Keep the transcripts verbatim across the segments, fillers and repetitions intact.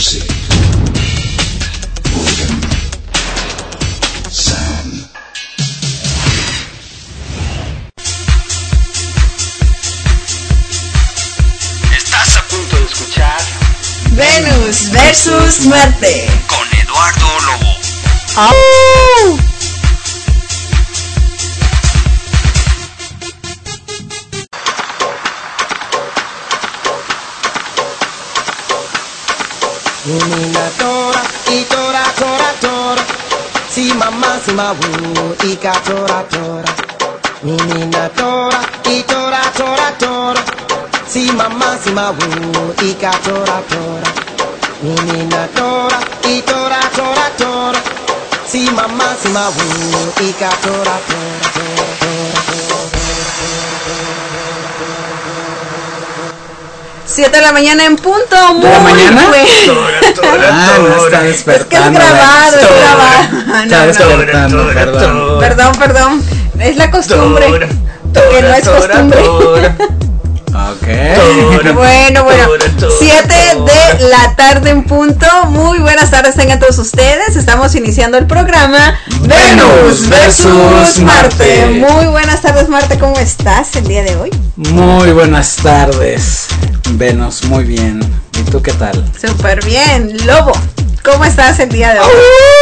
Music. Boredom. Sound. Estás a punto de escuchar Venus versus Marte con Eduardo Lobo. ¡Oh! Nina tora, y tora, tora, tora. Si mamá, si mabu, y ka tora, tora. Nina tora, y tora, tora, tora. Si mamá, si mabu, y ka tora, tora. Nina tora, y tora, tora, tora. Si mamá, si mabu, y ka tora, tora, tora, tora. siete de la mañana en punto. Muy ¿De la mañana? bueno. Ah, no está despertando. Es que es grabado, es grabado. Está No, no. despertando, perdón. Perdón, perdón. Es la costumbre. Que no es costumbre. Ok. Bueno, bueno. siete de la tarde en punto. Muy buenas tardes tengan todos ustedes. Estamos iniciando el programa Venus versus Marte. Muy buenas tardes, Marte. ¿Cómo estás el día de hoy? Muy buenas tardes, Venus, muy bien. ¿Y tú qué tal? Súper bien. Lobo, ¿cómo estás el día de hoy?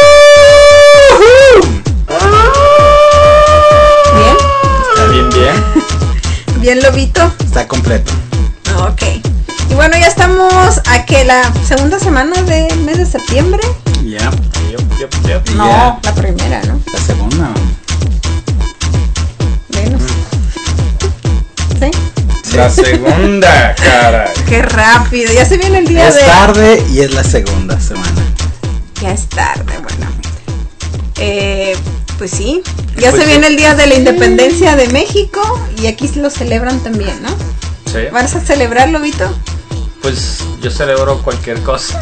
¿Bien? Está bien, bien. ¿Bien, Lobito? Está completo. Ok. Y bueno, ya estamos a que la segunda semana del mes de septiembre. Ya. Yep, yep, yep. No, Ya. la primera, ¿no? La segunda. Venus. ¿Sí? La segunda, caray. Qué rápido. Ya se viene el día Es de... tarde y es la segunda semana. Ya es tarde, bueno. Eh, pues sí. Ya Pues se sí. viene el día de la independencia de México y aquí lo celebran también, ¿no? Sí. ¿Vas a celebrarlo, Vito? Pues yo celebro cualquier cosa.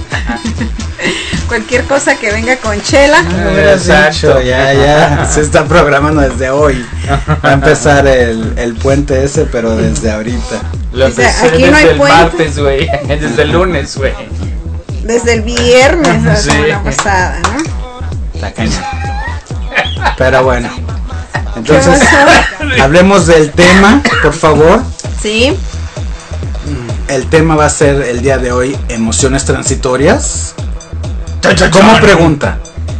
Cualquier cosa que venga con chela. No hubieras Exacto. dicho, ya, ya. Se está programando desde hoy. Va a empezar el, el puente ese, pero desde ahorita. Lo O sea, empecé aquí no desde hay el puente. martes, güey. Desde el lunes, güey. Desde el viernes la Sí. semana pasada, ¿no? Está cañón. Pero bueno. Entonces, pasó? hablemos del tema, por favor. Sí. El tema va a ser el día de hoy emociones transitorias. ¿Cómo pregunta?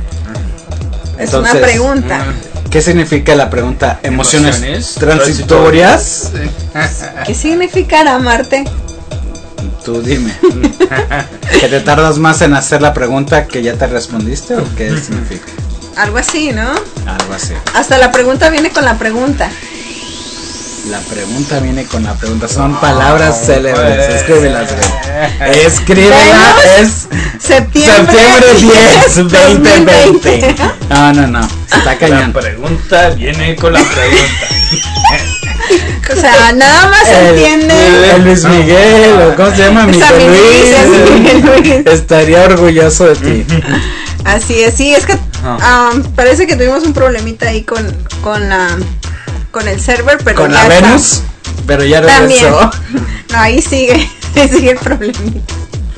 Es Entonces, una pregunta. ¿Qué significa la pregunta emociones, Emociones transitorias? ¿Qué significará, Marte? Tú dime. ¿Que te tardas más en hacer la pregunta que ya te respondiste o qué significa? Algo así, ¿no? Algo así. Hasta la pregunta viene con la pregunta. La pregunta viene con la pregunta. Son palabras No, célebres. pues. Escríbelas, güey. Escríbela. Es Septiembre, septiembre diez, veinte veinte. No, no, no. Está La cañón. pregunta viene con la pregunta. O sea, nada más se El, entiende. el Luis Miguel, o ¿cómo se llama? Esa Miguel mi Luis, es Miguel Luis. Luis. Estaría orgulloso de ti. Así es, sí, es que um, parece que tuvimos un problemita ahí con, con la con el server, pero Con ya la está. Venus, pero ya También. regresó. No, ahí sigue, ahí sigue el problemita.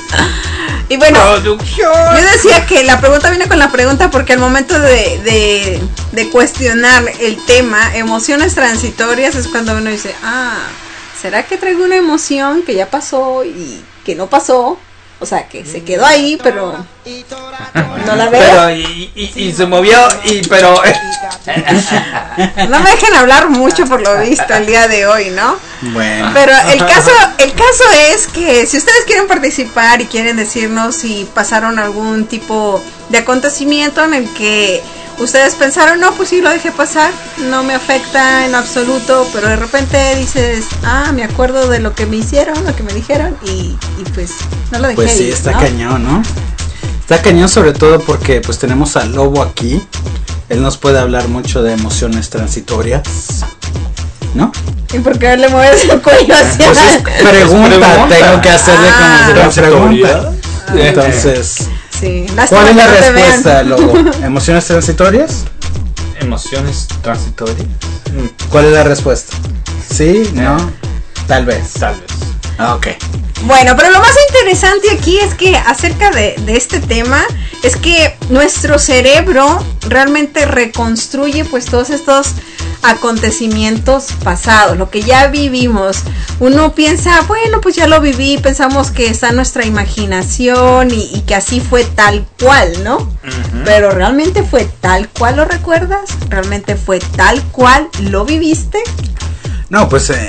Y bueno, Producción. yo decía que la pregunta viene con la pregunta porque al momento de, de, de cuestionar el tema, emociones transitorias, es cuando uno dice, ah, ¿será que traigo una emoción que ya pasó y que no pasó? O sea, que se quedó ahí, pero no la veo. Pero y, y, y se movió y pero No me dejen hablar mucho por lo visto el día de hoy, ¿no? Bueno. Pero el caso, el caso es que si ustedes quieren participar y quieren decirnos si pasaron algún tipo de acontecimiento en el que ustedes pensaron, no, pues sí lo dejé pasar, no me afecta en absoluto, pero de repente dices, ah, me acuerdo de lo que me hicieron, lo que me dijeron y, y pues no lo dejé. Pues sí, ir, está ¿no? cañón, ¿no? Está cañón sobre todo porque pues tenemos al Lobo aquí. Él nos puede hablar mucho de emociones transitorias, ¿no? ¿Y por qué le mueves el cuello hacia Pues es pregunta, pregunta. tengo que hacerle Ah. como una pregunta. Transitorias. Entonces, Sí, lástima ¿cuál es que la no te respuesta, vean. Lobo? ¿Emociones transitorias? emociones transitorias. ¿Cuál es la respuesta? ¿Sí? ¿No? Tal vez. Tal vez. Ah, ok. Bueno, pero lo más interesante aquí es que acerca de, de este tema es que nuestro cerebro realmente reconstruye pues todos estos acontecimientos pasados, lo que ya vivimos. Uno piensa, bueno, pues ya lo viví, pensamos que está en nuestra imaginación y, y que así fue tal cual, ¿no? Uh-huh. Pero realmente fue tal cual, ¿lo recuerdas? ¿Realmente fue tal cual lo viviste? No, pues eh,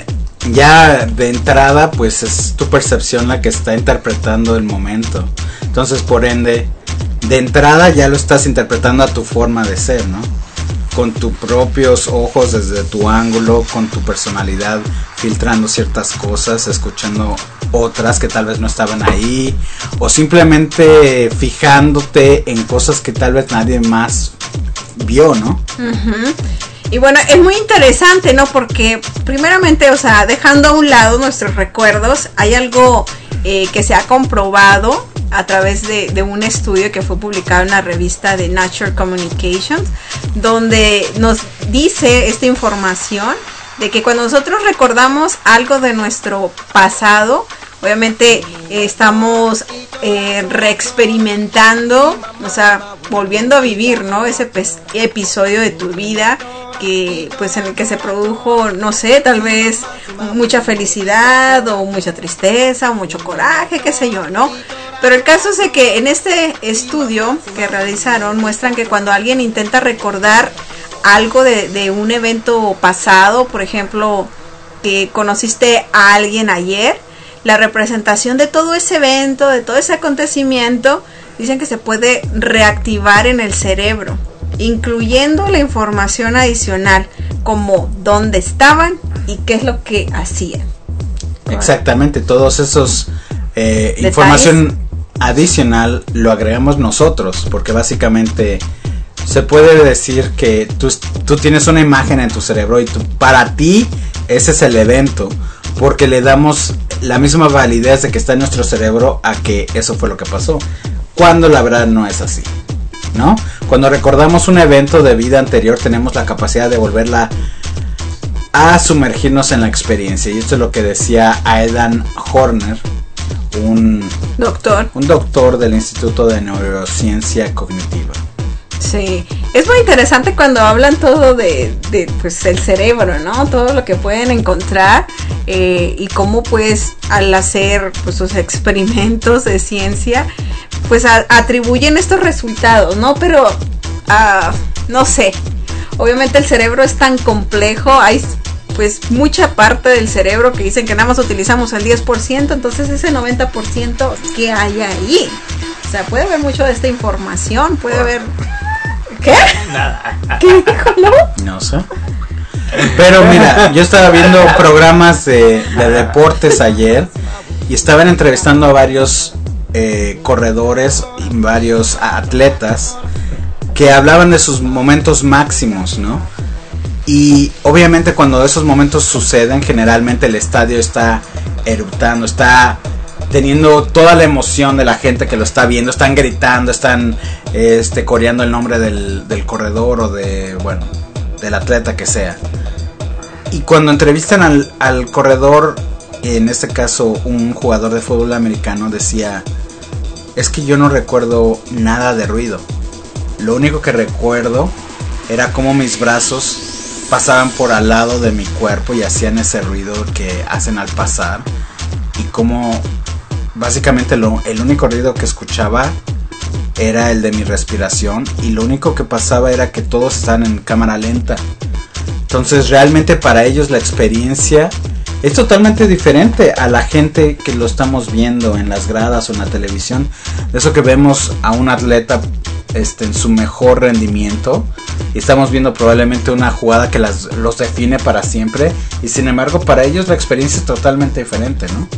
ya de entrada pues es tu percepción la que está interpretando el momento. Entonces, por ende, de entrada ya lo estás interpretando a tu forma de ser, ¿no? Con tus propios ojos, desde tu ángulo, con tu personalidad, filtrando ciertas cosas, escuchando otras que tal vez no estaban ahí, o simplemente fijándote en cosas que tal vez nadie más vio, ¿no? Uh-huh. Y bueno, es muy interesante, ¿no? Porque primeramente, o sea, dejando a un lado nuestros recuerdos, hay algo eh, que se ha comprobado a través de, de un estudio que fue publicado en la revista de Nature Communications, donde nos dice esta información de que cuando nosotros recordamos algo de nuestro pasado, obviamente eh, estamos eh, reexperimentando, o sea, volviendo a vivir, ¿no? Ese pes- episodio de tu vida que pues en el que se produjo, no sé, tal vez mucha felicidad o mucha tristeza o mucho coraje, qué sé yo, ¿no? Pero el caso es de que en este estudio que realizaron muestran que cuando alguien intenta recordar algo de, de un evento pasado, por ejemplo, que conociste a alguien ayer, la representación de todo ese evento, de todo ese acontecimiento, dicen que se puede reactivar en el cerebro, incluyendo la información adicional, como dónde estaban y qué es lo que hacían. Exactamente, todos esos eh, información adicional lo agregamos nosotros, porque básicamente se puede decir que tú, tú tienes una imagen en tu cerebro y tú, para ti ese es el evento, porque le damos la misma validez de que está en nuestro cerebro a que eso fue lo que pasó, cuando la verdad no es así, ¿no? Cuando recordamos un evento de vida anterior tenemos la capacidad de volverla a sumergirnos en la experiencia, y esto es lo que decía Aidan Horner, un doctor, un doctor del Instituto de Neurociencia Cognitiva. Sí, es muy interesante cuando hablan todo de, de pues el cerebro, ¿no? Todo lo que pueden encontrar eh, y cómo pues al hacer pues sus experimentos de ciencia pues a, atribuyen estos resultados, ¿no? Pero uh, no sé, obviamente el cerebro es tan complejo, hay pues mucha parte del cerebro que dicen que nada más utilizamos el diez por ciento, entonces ese noventa por ciento ¿qué hay ahí? O sea, puede haber mucho de esta información, puede haber... ¿Qué? Nada. ¿Qué dijo, no? No sé. Pero mira, yo estaba viendo programas de, de deportes ayer y estaban entrevistando a varios eh, corredores y varios atletas que hablaban de sus momentos máximos, ¿no? Y obviamente cuando esos momentos suceden, generalmente el estadio está eruptando, está teniendo toda la emoción de la gente que lo está viendo, están gritando, están este, coreando el nombre del, del corredor o de, bueno, del atleta que sea. Y cuando entrevistan al, al corredor, en este caso un jugador de fútbol americano, decía, es que yo no recuerdo nada de ruido. Lo único que recuerdo era cómo mis brazos pasaban por al lado de mi cuerpo y hacían ese ruido que hacen al pasar, y como básicamente lo, el único ruido que escuchaba era el de mi respiración, y lo único que pasaba era que todos estaban en cámara lenta. Entonces realmente para ellos la experiencia es totalmente diferente a la gente que lo estamos viendo en las gradas o en la televisión. De eso que vemos a un atleta este, en su mejor rendimiento, y estamos viendo probablemente una jugada que las, los define para siempre, y sin embargo para ellos la experiencia es totalmente diferente, ¿no?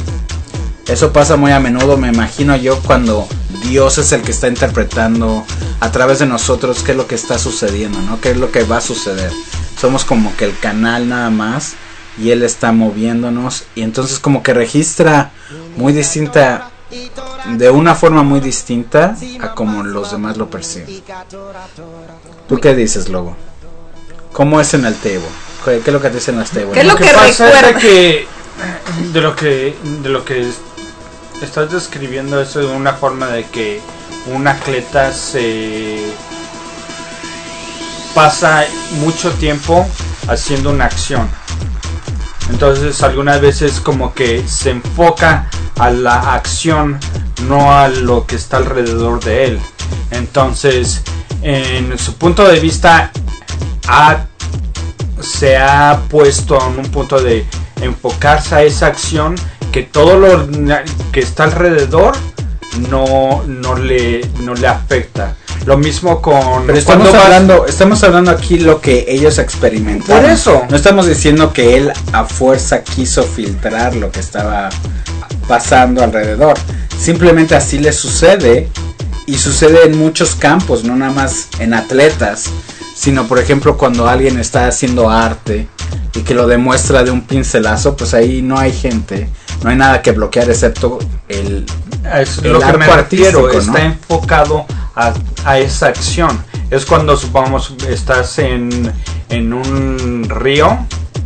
Eso pasa muy a menudo, me imagino yo, cuando Dios es el que está interpretando a través de nosotros qué es lo que está sucediendo, ¿no? Qué es lo que va a suceder. Somos como que el canal nada más, y Él está moviéndonos, y entonces como que registra muy distinta, de una forma muy distinta a como los demás lo perciben. ¿Tú qué dices, Lobo? ¿Cómo es en el table? ¿Qué es lo que dicen las tables? ¿Qué es lo, Lo que, que pasa recuerda? es de que de lo que de lo que estás describiendo eso de una forma de que un atleta se pasa mucho tiempo haciendo una acción. Entonces algunas veces como que se enfoca a la acción, no a lo que está alrededor de él. Entonces, en su punto de vista, ha, se ha puesto en un punto de enfocarse a esa acción, que todo lo que está alrededor no, no, le, no le afecta. Lo mismo con... Pero estamos hablando, vas... estamos hablando aquí lo que ellos experimentaron. Por eso. No estamos diciendo que él a fuerza quiso filtrar lo que estaba pasando alrededor. Simplemente así le sucede, y sucede en muchos campos, no nada más en atletas, sino por ejemplo cuando alguien está haciendo arte y que lo demuestra de un pincelazo, pues ahí no hay gente, no hay nada que bloquear excepto el, es el lo que me refiero, ¿no? Está enfocado a, a esa acción. Es cuando supongamos estás en, en un río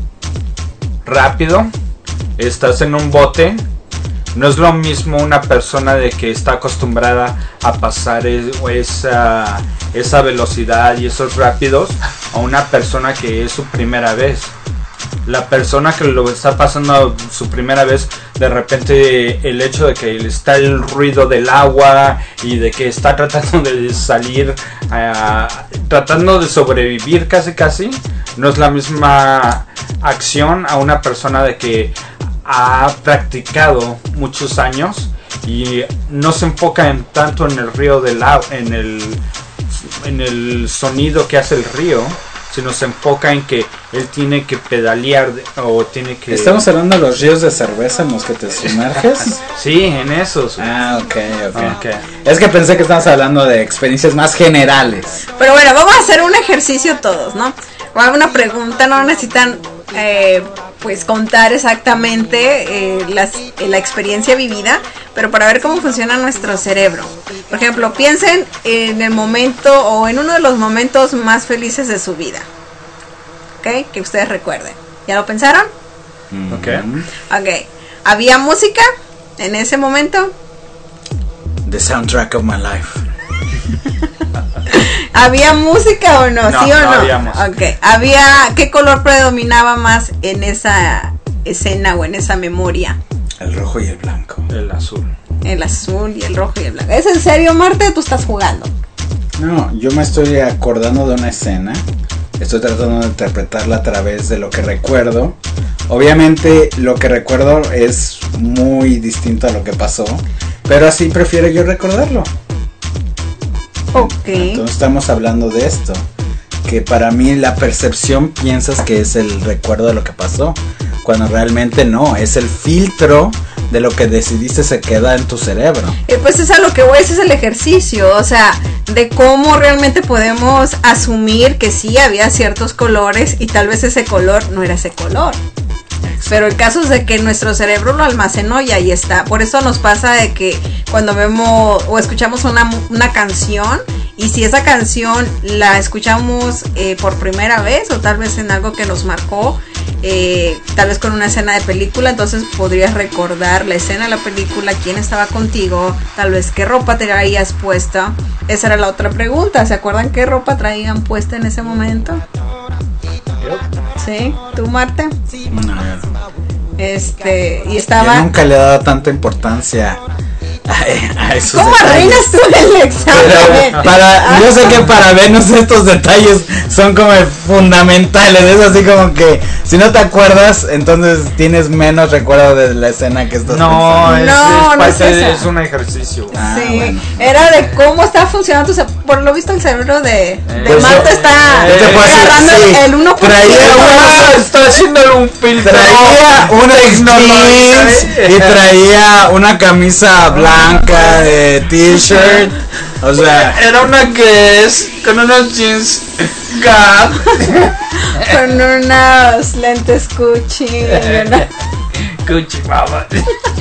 rápido, estás en un bote. No es lo mismo una persona de que está acostumbrada a pasar es, esa, esa velocidad y esos rápidos a una persona que es su primera vez. La persona que lo está pasando su primera vez, de repente el hecho de que está el ruido del agua y de que está tratando de salir, uh, tratando de sobrevivir casi casi, no es la misma acción a una persona de que ha practicado muchos años y no se enfoca en tanto en el río del agua, en el en el sonido que hace el río, sino se enfoca en que él tiene que pedalear o tiene que... ¿Estamos hablando de los ríos de cerveza en los que te sumerges? Sí, en esos. Ah, ok, ok. Okay. Es que pensé que estabas hablando de experiencias más generales. Pero bueno, vamos a hacer un ejercicio todos, ¿no? Una pregunta, no necesitan... Eh, pues contar exactamente eh, las, eh, la experiencia vivida, pero para ver cómo funciona nuestro cerebro. Por ejemplo, piensen en el momento o en uno de los momentos más felices de su vida, ¿ok? Que ustedes recuerden. ¿Ya lo pensaron? Ok. Ok. ¿Había música en ese momento? The soundtrack of my life. ¿Había música o no? No, ¿Sí o no no? había música. Okay. ¿Había, qué color predominaba más en esa escena o en esa memoria? El rojo y el blanco. El azul. El azul y el rojo y el blanco. ¿Es en serio, Marte, o tú estás jugando? No, yo me estoy acordando de una escena. Estoy tratando de interpretarla a través de lo que recuerdo. Obviamente lo que recuerdo es muy distinto a lo que pasó, pero así prefiero yo recordarlo. Ok. Entonces estamos hablando de esto, que para mí la percepción piensas que es el recuerdo de lo que pasó, cuando realmente no, es el filtro de lo que decidiste se queda en tu cerebro. Eh, pues es a lo que voy, ese es el ejercicio, o sea, de cómo realmente podemos asumir que sí había ciertos colores y tal vez ese color no era ese color. Pero el caso es de que nuestro cerebro lo almacenó y ahí está. Por eso nos pasa de que cuando vemos o escuchamos una, una canción, y si esa canción la escuchamos eh, por primera vez o tal vez en algo que nos marcó, eh, tal vez con una escena de película, entonces podrías recordar la escena de la película, quién estaba contigo, tal vez qué ropa te traías puesta. Esa era la otra pregunta, ¿se acuerdan qué ropa traían puesta en ese momento? ¿Sí? ¿Tú, Marte? No, no. Este, y estaba... Yo nunca le he dado tanta importancia a, a esos ¿Cómo detalles. arruinas tú el examen? Pero para, yo sé que para Venus estos detalles son como fundamentales. Es así como que si no te acuerdas, entonces tienes menos recuerdo de la escena que estás No, es, No, es, no parte es de- esa. es un ejercicio. Ah, Sí, bueno. era de cómo está funcionando tu cerebro. Por lo visto el cerebro de, de Pues Marta yo- está yo te puedo decir, agarrando sí, el uno por ciento. traía Ah, está haciendo un filtro. Traía unos jeans y traía una camisa blanca de t-shirt. O sea, Era una que es con unos jeans Gap. Con unos lentes Gucci y una- Gucci, mamá.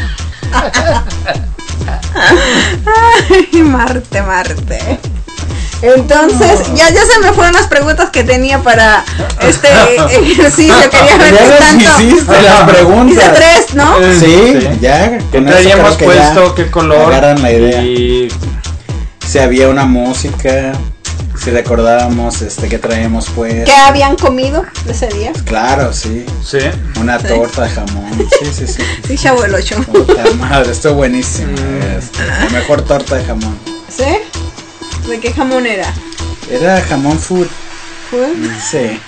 Ay, Marte, Marte. Entonces, ya, ya se me fueron las preguntas que tenía para este ejercicio. Quería ver qué Ya las tanto. hiciste las preguntas. Hice tres, ¿no? Sí, Sí. ya. ¿Qué con eso traíamos creo que ya puesto? ¿Qué color? agarran la idea. Y Si había una música, si recordábamos este que traíamos pues. ¿Qué habían comido ese día? Claro, sí. sí. Una Sí. torta de jamón. Sí, sí, sí. Sí, chavo el ocho. Puta madre, estuvo buenísimo. Este, la mejor torta de jamón. ¿Sí? ¿De qué jamón era? Era jamón food. ¿Fue? Sí.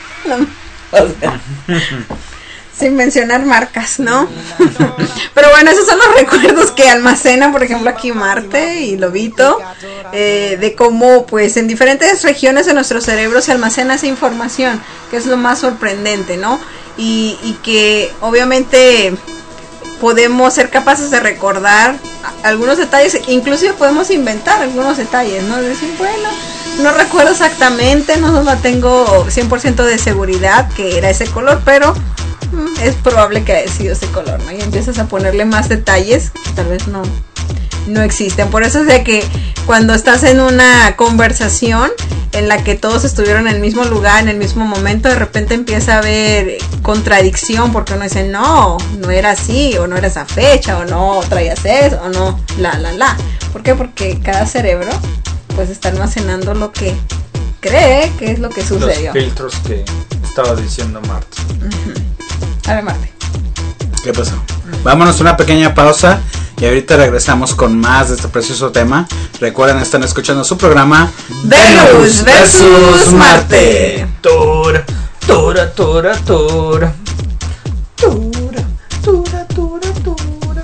Sin mencionar marcas, ¿no? Pero bueno, esos son los recuerdos que almacena, por ejemplo, aquí Marte y Lobito, eh, de cómo pues en diferentes regiones de nuestro cerebro se almacena esa información, que es lo más sorprendente, ¿no? Y, y que obviamente podemos ser capaces de recordar algunos detalles, inclusive podemos inventar algunos detalles, ¿no? Decir, bueno, no recuerdo exactamente, no la tengo cien por ciento de seguridad que era ese color, pero mm, es probable que haya sido ese color, ¿no? Y empiezas a ponerle más detalles que tal vez no, no existen. Por eso es de que cuando estás en una conversación en la que todos estuvieron en el mismo lugar, en el mismo momento, de repente empieza a haber contradicción, porque uno dice, no, no era así, o no era esa fecha, o no traías eso, o no, la, la, la. ¿Por qué? Porque cada cerebro pues está almacenando lo que cree que es lo que sucedió. Los filtros que estaba diciendo Marta. Uh-huh. A ver, Marte. ¿Qué pasó? Vámonos a una pequeña pausa y ahorita regresamos con más de este precioso tema. Recuerden, están escuchando su programa Venus versus Marte. Tora, tora, tora, tora. Tora, tora, tora, tora.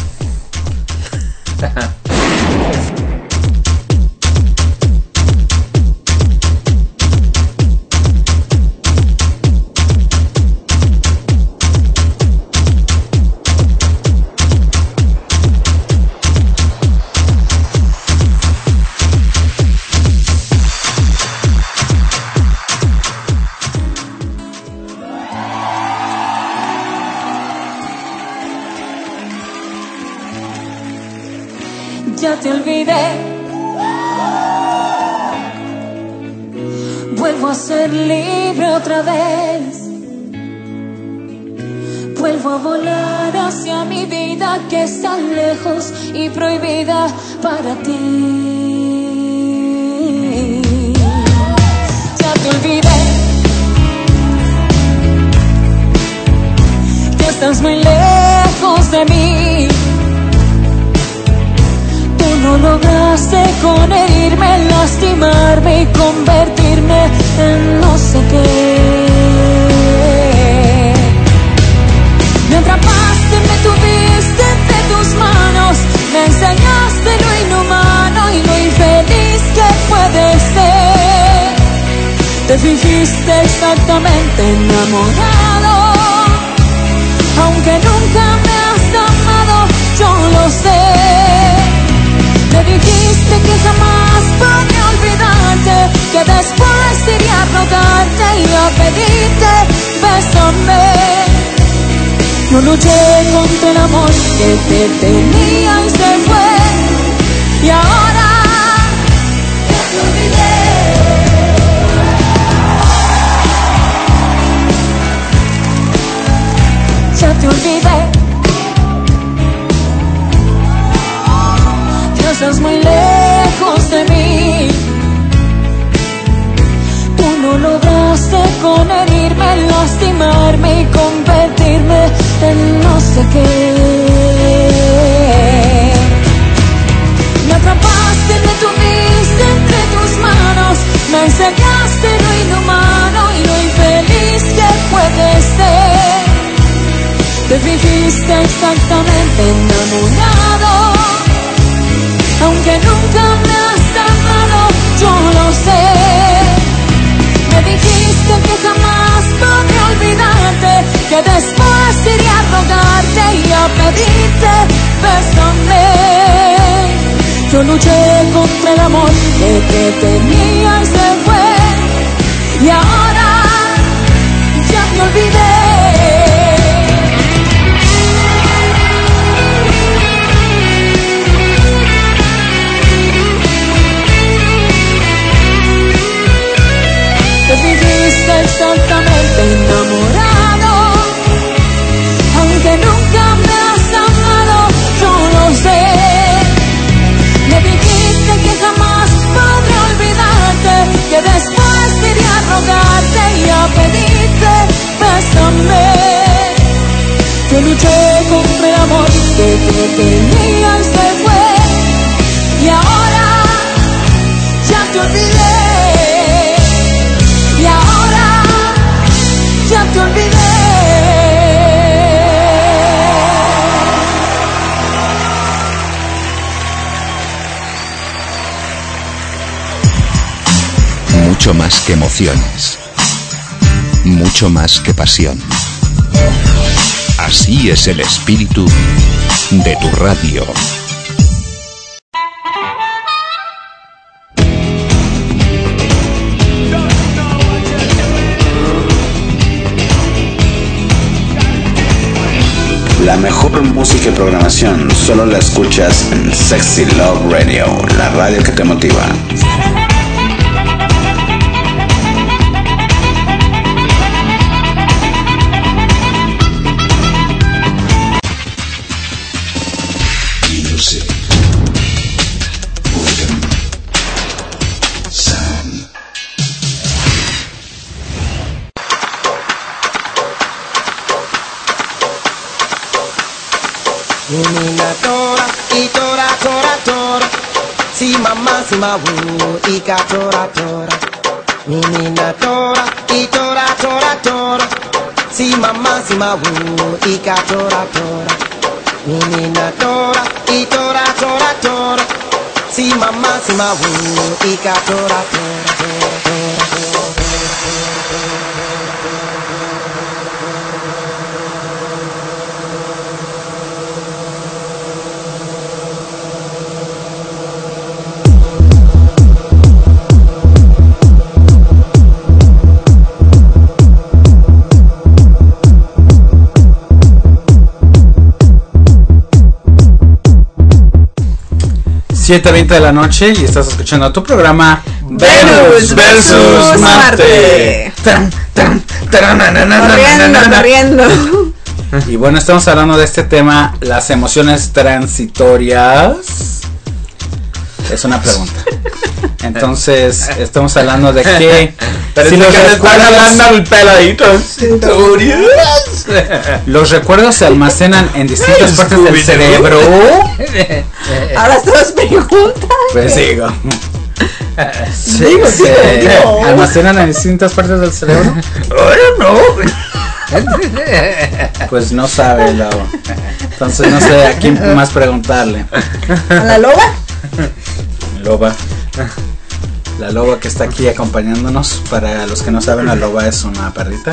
Ya te olvidé, vuelvo a ser libre otra vez, vuelvo a volar hacia mi vida que está lejos y prohibida para ti. Ya te olvidé, que estás muy lejos de mí. No lograste con herirme, lastimarme y convertirme en no sé qué. Me atrapaste, me tuviste entre tus manos, me enseñaste lo inhumano y lo infeliz que puede ser. Te fingiste exactamente enamorado, aunque nunca me has amado, yo lo sé. Me dijiste que jamás podría olvidarte, que después iría a rogarte y a pedirte, bésame. Yo luché contra el amor que te tenía y se fue, y ahora ya te olvidé. Ya te olvidé. Estás muy lejos de mí. Tú no lograste con herirme, lastimarme y convertirme en no sé qué. Me atrapaste, me tuviste entre tus manos, me enseñaste lo inhumano y lo infeliz que puede ser. Te fingiste exactamente enamorado, aunque nunca me has amado, yo lo sé. Me dijiste que jamás podría olvidarte, que después iría a rogarte y a pedirte, bésame. Yo luché contra el amor que te tenía y se fue, y ahora ya me olvidé. tenía y se fue, y ahora ya te olvidé, y ahora ya te olvidé. Mucho más que emociones, mucho más que pasión. Así es el espíritu de tu radio. La mejor música y programación solo la escuchas en Sexy Love Radio, la radio que te motiva. Nina tora, y tora, tora, tora. Si mamá, si ma wu, y ka tora, tora. Nina tora, y tora, tora, tora. Si mamá, si ma wu, y ka tora, tora. Nina tora, y tora, tora, tora. Si mamá, si ma wu, y ka tora, tora, tora, tora, tora. siete veinte de la noche y estás escuchando tu programa Venus versus Marte. Corriendo, corriendo. Y bueno, estamos hablando de este tema, las emociones transitorias. Es una pregunta. Entonces, estamos hablando de que Pero si los que le están hablando al peladito. los recuerdos se almacenan en distintas partes del cerebro. Ahora todas preguntas. Pues digo. Sí, Digo, se digo, digo. almacenan en distintas partes del cerebro. Ahora Pues no sabe, Lau. Entonces no sé a quién más preguntarle. ¿A la loba? Loba. La loba que está aquí acompañándonos. Para los que no saben, la loba es una perrita.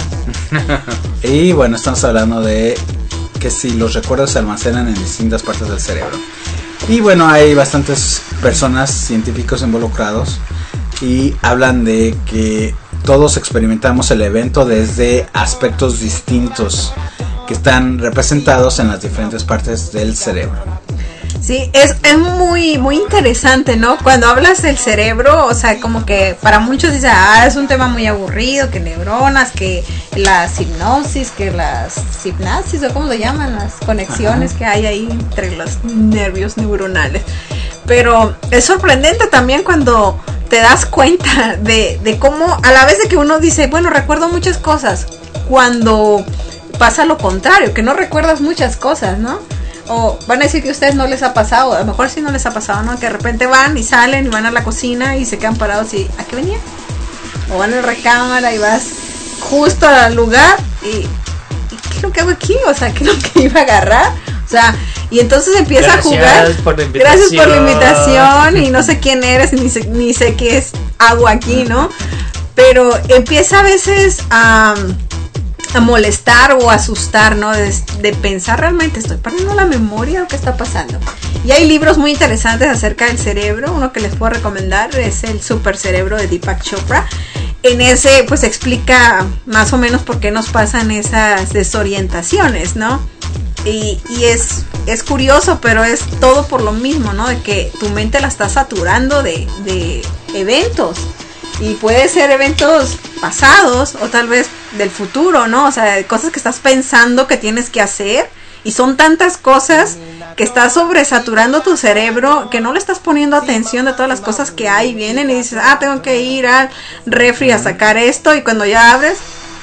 Y bueno, estamos hablando de que si los recuerdos se almacenan en distintas partes del cerebro. Y bueno, hay bastantes personas, científicos involucrados, y hablan de que todos experimentamos el evento desde aspectos distintos que están representados en las diferentes partes del cerebro. Sí, es, es muy muy interesante, ¿no? Cuando hablas del cerebro, o sea, como que para muchos dicen, ah, es un tema muy aburrido, que neuronas, que las hipnosis, que las hipnasis, o cómo se llaman, las conexiones Ajá. que hay ahí entre los nervios neuronales. Pero es sorprendente también cuando te das cuenta de, de cómo, a la vez de que uno dice, bueno, recuerdo muchas cosas, cuando pasa lo contrario, que no recuerdas muchas cosas, ¿no? O van a decir que a ustedes no les ha pasado, a lo mejor sí no les ha pasado, ¿no? Que de repente van y salen y van a la cocina y se quedan parados y ¿a qué venía? O van a la recámara y vas justo al lugar y, y ¿qué es lo que hago aquí? O sea, ¿qué es lo que iba a agarrar? O sea, y entonces empieza Gracias a jugar. Por la Gracias por la invitación y no sé quién eres, ni sé, ni sé qué es hago aquí, ¿no? Pero empieza a veces a... a molestar o asustar, ¿no? De, de pensar realmente, estoy perdiendo la memoria de lo que está pasando. Y hay libros muy interesantes acerca del cerebro. Uno que les puedo recomendar es el Super Cerebro de Deepak Chopra. En ese pues explica más o menos por qué nos pasan esas desorientaciones, ¿no? Y, y es, es curioso, pero es todo por lo mismo, ¿no? De que tu mente la está saturando de, de eventos. Y puede ser eventos pasados o tal vez del futuro, ¿no? O sea, cosas que estás pensando que tienes que hacer. Y son tantas cosas que estás sobresaturando tu cerebro que no le estás poniendo atención de todas las cosas que hay y vienen y dices, ah, tengo que ir al refri a sacar esto. Y cuando ya abres,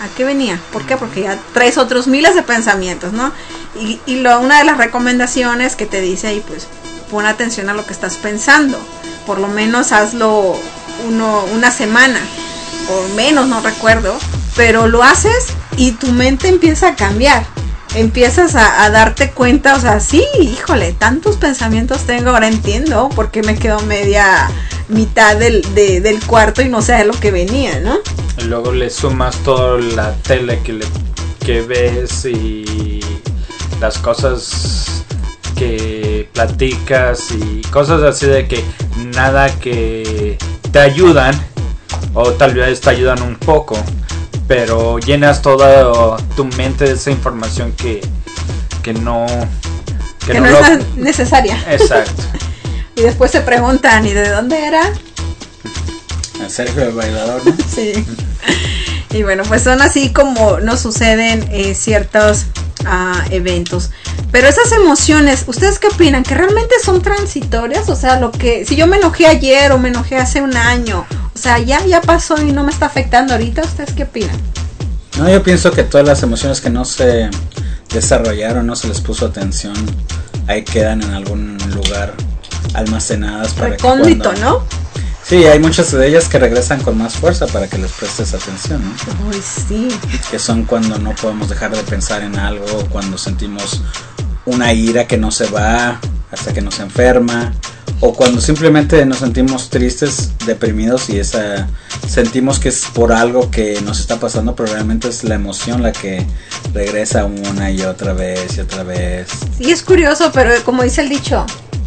¿A qué venía? ¿Por qué? Porque ya traes otros miles de pensamientos, ¿no? Y, y lo, una de las recomendaciones que te dice ahí, pues, pon atención a lo que estás pensando. Por lo menos hazlo uno, una semana, o menos, no recuerdo. Pero lo haces y tu mente empieza a cambiar. Empiezas a, a darte cuenta, o sea, sí, híjole, tantos pensamientos tengo, ahora entiendo por qué me quedo media mitad del, de, del cuarto y no sé de lo que venía, ¿no? Y luego le sumas toda la tele que, le, que ves y las cosas que platicas y cosas así de que nada que te ayudan o tal vez te ayudan un poco, pero llenas toda tu mente de esa información que, que no que, que no, no es lo... necesaria. Exacto. Y después se preguntan, ¿y de dónde era? Sergio el bailador, ¿no? Sí. Y bueno, pues son así como nos suceden eh, ciertos uh, eventos. Pero esas emociones, ¿ustedes qué opinan? ¿Que realmente son transitorias? O sea, lo que si yo me enojé ayer o me enojé hace un año, o sea, ya, ya pasó y no me está afectando ahorita, ¿ustedes qué opinan? No, yo pienso que todas las emociones que no se desarrollaron, no se les puso atención, ahí quedan en algún lugar almacenadas para recóndito, que cuando... ¿no? Sí, hay muchas de ellas que regresan con más fuerza para que les prestes atención, ¿no? Uy, sí. Que son cuando no podemos dejar de pensar en algo, cuando sentimos una ira que no se va hasta que nos enferma, o cuando simplemente nos sentimos tristes, deprimidos y esa sentimos que es por algo que nos está pasando, pero realmente es la emoción la que regresa una y otra vez y otra vez. Sí, es curioso, pero como dice el dicho...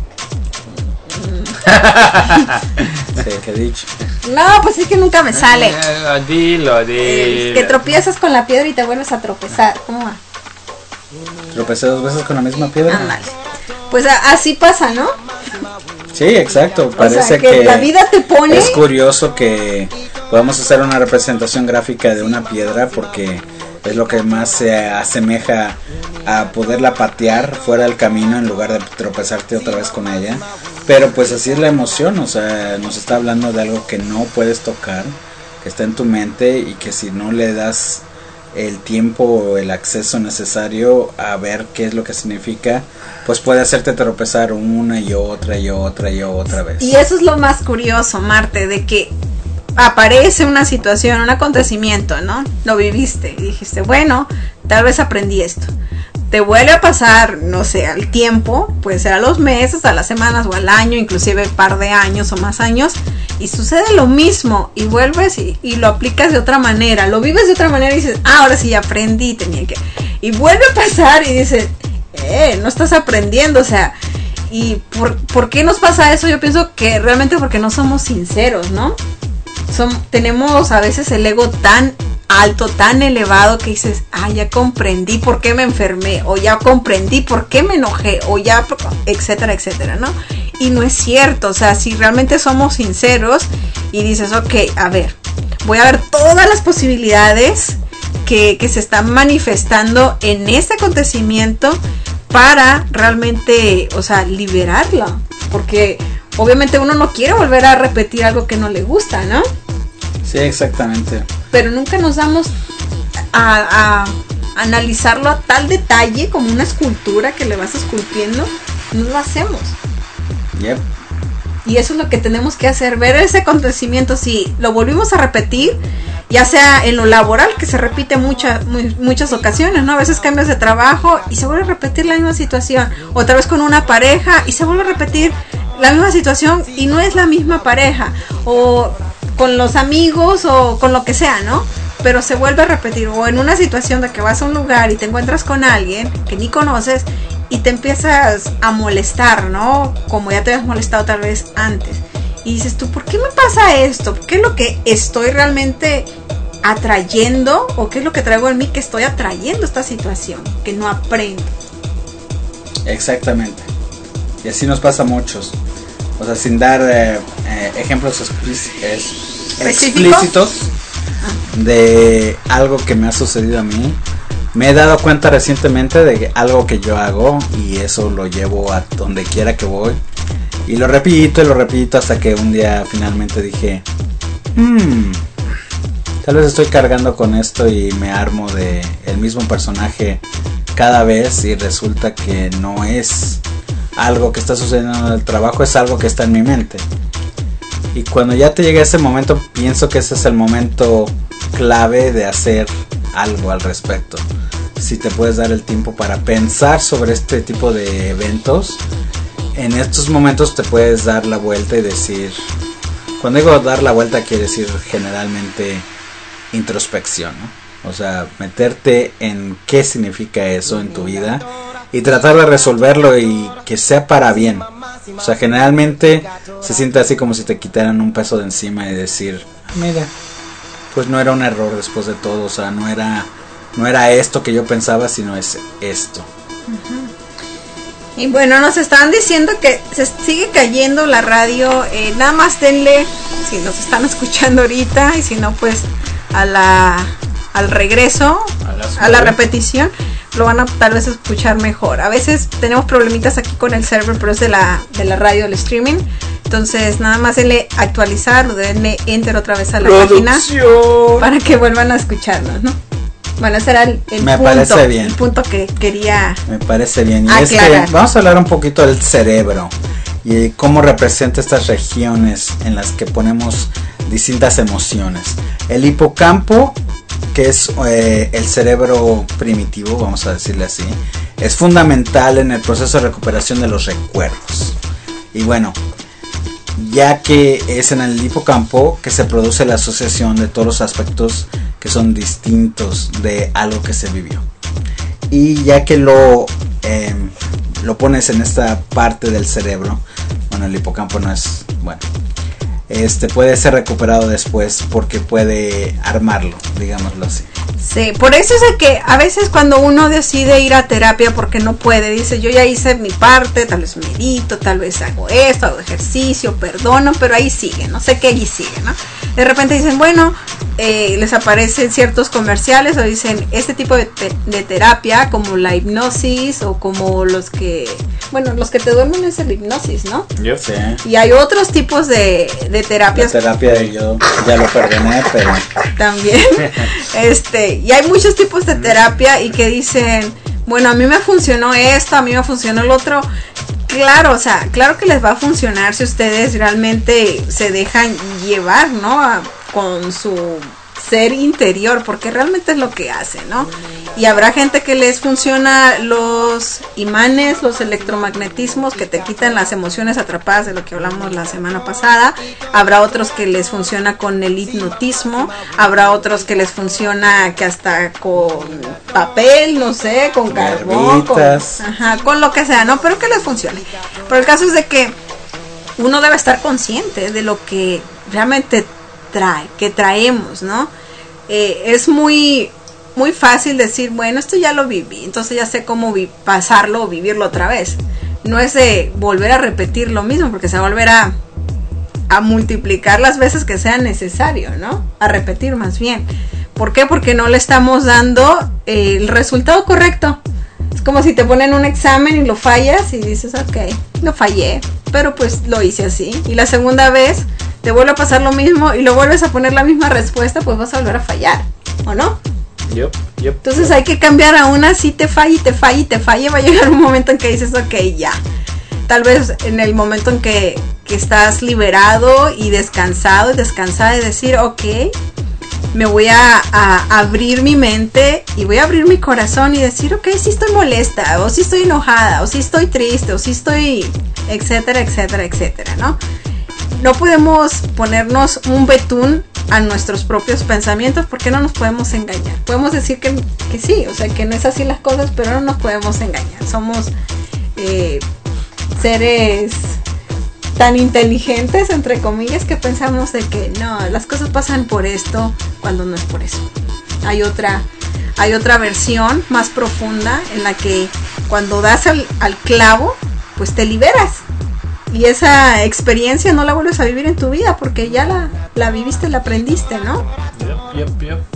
Sí, ¿qué he dicho? No, pues es que nunca me sale. Eh, dilo, dilo. Eh, que tropiezas con la piedra y te vuelves a tropezar. ¿Cómo va? Tropecé dos veces con la misma piedra. Ah, vale. Pues a, así pasa, ¿no? Sí, exacto. Parece o sea, que, que la vida te pone. Es curioso que podamos hacer una representación gráfica de una piedra porque es lo que más se asemeja a poderla patear fuera del camino en lugar de tropezarte otra vez con ella. Pero pues así es la emoción, o sea, nos está hablando de algo que no puedes tocar, que está en tu mente y que si no le das el tiempo o el acceso necesario a ver qué es lo que significa, pues puede hacerte tropezar una y otra y otra y otra vez. Y eso es lo más curioso, Marte, de que aparece una situación, un acontecimiento, ¿no? Lo viviste y dijiste, bueno, tal vez aprendí esto. Te vuelve a pasar, no sé, al tiempo, puede ser a los meses, a las semanas o al año, inclusive un par de años o más años, y sucede lo mismo, y vuelves y, y lo aplicas de otra manera, lo vives de otra manera y dices, ah, ahora sí ya aprendí, tenía que... Y vuelve a pasar y dices, eh, no estás aprendiendo, o sea, ¿y por, por qué nos pasa eso? Yo pienso que realmente porque no somos sinceros, ¿no? Son, tenemos a veces el ego tan alto, tan elevado que dices, ah, ya comprendí por qué me enfermé, o ya comprendí por qué me enojé, o ya, etcétera, etcétera, ¿no? Y no es cierto, o sea, si realmente somos sinceros y dices, ok, a ver, voy a ver todas las posibilidades que, que se están manifestando en este acontecimiento para realmente, o sea, liberarlo, porque obviamente uno no quiere volver a repetir algo que no le gusta, ¿no? Sí, exactamente. Pero nunca nos damos a, a analizarlo a tal detalle como una escultura que le vas esculpiendo, no lo hacemos. Yep. Y eso es lo que tenemos que hacer, ver ese acontecimiento, si lo volvimos a repetir, ya sea en lo laboral, que se repite mucha, muy, muchas ocasiones, ¿no? A veces cambias de trabajo y se vuelve a repetir la misma situación, otra vez con una pareja y se vuelve a repetir la misma situación y no es la misma pareja, o con los amigos o con lo que sea, ¿no? Pero se vuelve a repetir, o en una situación de que vas a un lugar y te encuentras con alguien que ni conoces y te empiezas a molestar, ¿no? Como ya te habías molestado tal vez antes. Y dices tú, ¿por qué me pasa esto? ¿Qué es lo que estoy realmente atrayendo? ¿O qué es lo que traigo en mí que estoy atrayendo esta situación? Que no aprendo. Exactamente. Y así nos pasa a muchos. O sea, sin dar eh, eh, ejemplos explícitos de algo que me ha sucedido a mí, me he dado cuenta recientemente de algo que yo hago y eso lo llevo a donde quiera que voy y lo repito y lo repito hasta que un día finalmente dije, hmm, tal vez estoy cargando con esto y me armo de el mismo personaje cada vez y resulta que no es algo que está sucediendo en el trabajo, es algo que está en mi mente. Y cuando ya te llega ese momento, pienso que ese es el momento clave de hacer algo al respecto. Si te puedes dar el tiempo para pensar sobre este tipo de eventos, en estos momentos te puedes dar la vuelta y decir, cuando digo dar la vuelta quiere decir generalmente introspección, ¿no? O sea, meterte en qué significa eso en tu vida y tratar de resolverlo y que sea para bien. O sea, generalmente se siente así como si te quitaran un peso de encima y decir, ah, mira, pues no era un error después de todo, o sea, no era no era esto que yo pensaba, sino es esto. Uh-huh. Y bueno, nos estaban diciendo que se sigue cayendo la radio, eh, nada más denle, si nos están escuchando ahorita, y si no, pues a la al regreso, a, a la repetición, lo van a tal vez escuchar mejor. A veces tenemos problemitas aquí con el server, pero es de la, de la radio, el streaming. Entonces nada más denle actualizar o denle enter otra vez a la Producción. página para que vuelvan a escucharnos, ¿no? Bueno, ese era el, el Me punto, parece bien. el punto que quería. Me parece bien. Y aclarar. es que vamos a hablar un poquito del cerebro y cómo representa estas regiones en las que ponemos distintas emociones. El hipocampo, que es eh, el cerebro primitivo, vamos a decirle así, es fundamental en el proceso de recuperación de los recuerdos. Y bueno, ya que es en el hipocampo que se produce la asociación de todos los aspectos que son distintos de algo que se vivió. Y ya que lo, eh, lo pones en esta parte del cerebro, bueno, el hipocampo no es, bueno, este puede ser recuperado después porque puede armarlo, digámoslo así. Sí, por eso es de que a veces cuando uno decide ir a terapia porque no puede, dice, yo ya hice mi parte, tal vez medito, tal vez hago esto, hago ejercicio, perdono, pero ahí sigue, no sé qué allí sigue, ¿no? De repente dicen, bueno, eh, les aparecen ciertos comerciales o dicen, este tipo de, te- de terapia, como la hipnosis o como los que, bueno, los que te duermen es el hipnosis, ¿no? Yo Sí. Y hay otros tipos de, de La terapias terapia yo ya lo perdoné, pero también. Este, y hay muchos tipos de terapia y que dicen, bueno, a mí me funcionó esto, a mí me funcionó el otro. Claro, o sea, claro que les va a funcionar si ustedes realmente se dejan llevar, ¿no? A- con su ser interior, porque realmente es lo que hace, ¿no? Y habrá gente que les funciona los imanes, los electromagnetismos que te quitan las emociones atrapadas, de lo que hablamos la semana pasada. Habrá otros que les funciona con el hipnotismo, habrá otros que les funciona que hasta con papel, no sé, con carbón, con, Hierbitas. ajá, con lo que sea, ¿no? Pero que les funcione. Pero el caso es de que uno debe estar consciente de lo que realmente trae, que traemos, ¿no? Eh, es muy muy fácil decir, bueno, esto ya lo viví, entonces ya sé cómo vi- pasarlo o vivirlo otra vez. No es de volver a repetir lo mismo, porque se va a volver a, a multiplicar las veces que sea necesario, ¿no? A repetir más bien. ¿Por qué? Porque no le estamos dando eh, el resultado correcto. Es como si te ponen un examen y lo fallas y dices, ok, lo fallé, pero pues lo hice así. Y la segunda vez te vuelve a pasar lo mismo y lo vuelves a poner la misma respuesta, pues vas a volver a fallar, ¿o no? Yep, yep. Entonces hay que cambiar a una, si te falla y te falla y te falla, va a llegar un momento en que dices, ok, ya. Tal vez en el momento en que, que estás liberado y descansado y descansada, y decir, ok, me voy a, a abrir mi mente y voy a abrir mi corazón y decir, ok, sí estoy molesta, o sí estoy enojada, o sí estoy triste, o sí estoy, etcétera, etcétera, etcétera, ¿no? No podemos ponernos un betún a nuestros propios pensamientos porque no nos podemos engañar. Podemos decir que, que sí, o sea, que no es así las cosas, pero no nos podemos engañar. Somos eh, seres tan inteligentes, entre comillas, que pensamos de que no, las cosas pasan por esto cuando no es por eso. Hay otra, hay otra versión más profunda en la que cuando das al, al clavo, pues te liberas. Y esa experiencia no la vuelves a vivir en tu vida porque ya la, la viviste, la aprendiste, ¿no? Yep, yep, yep.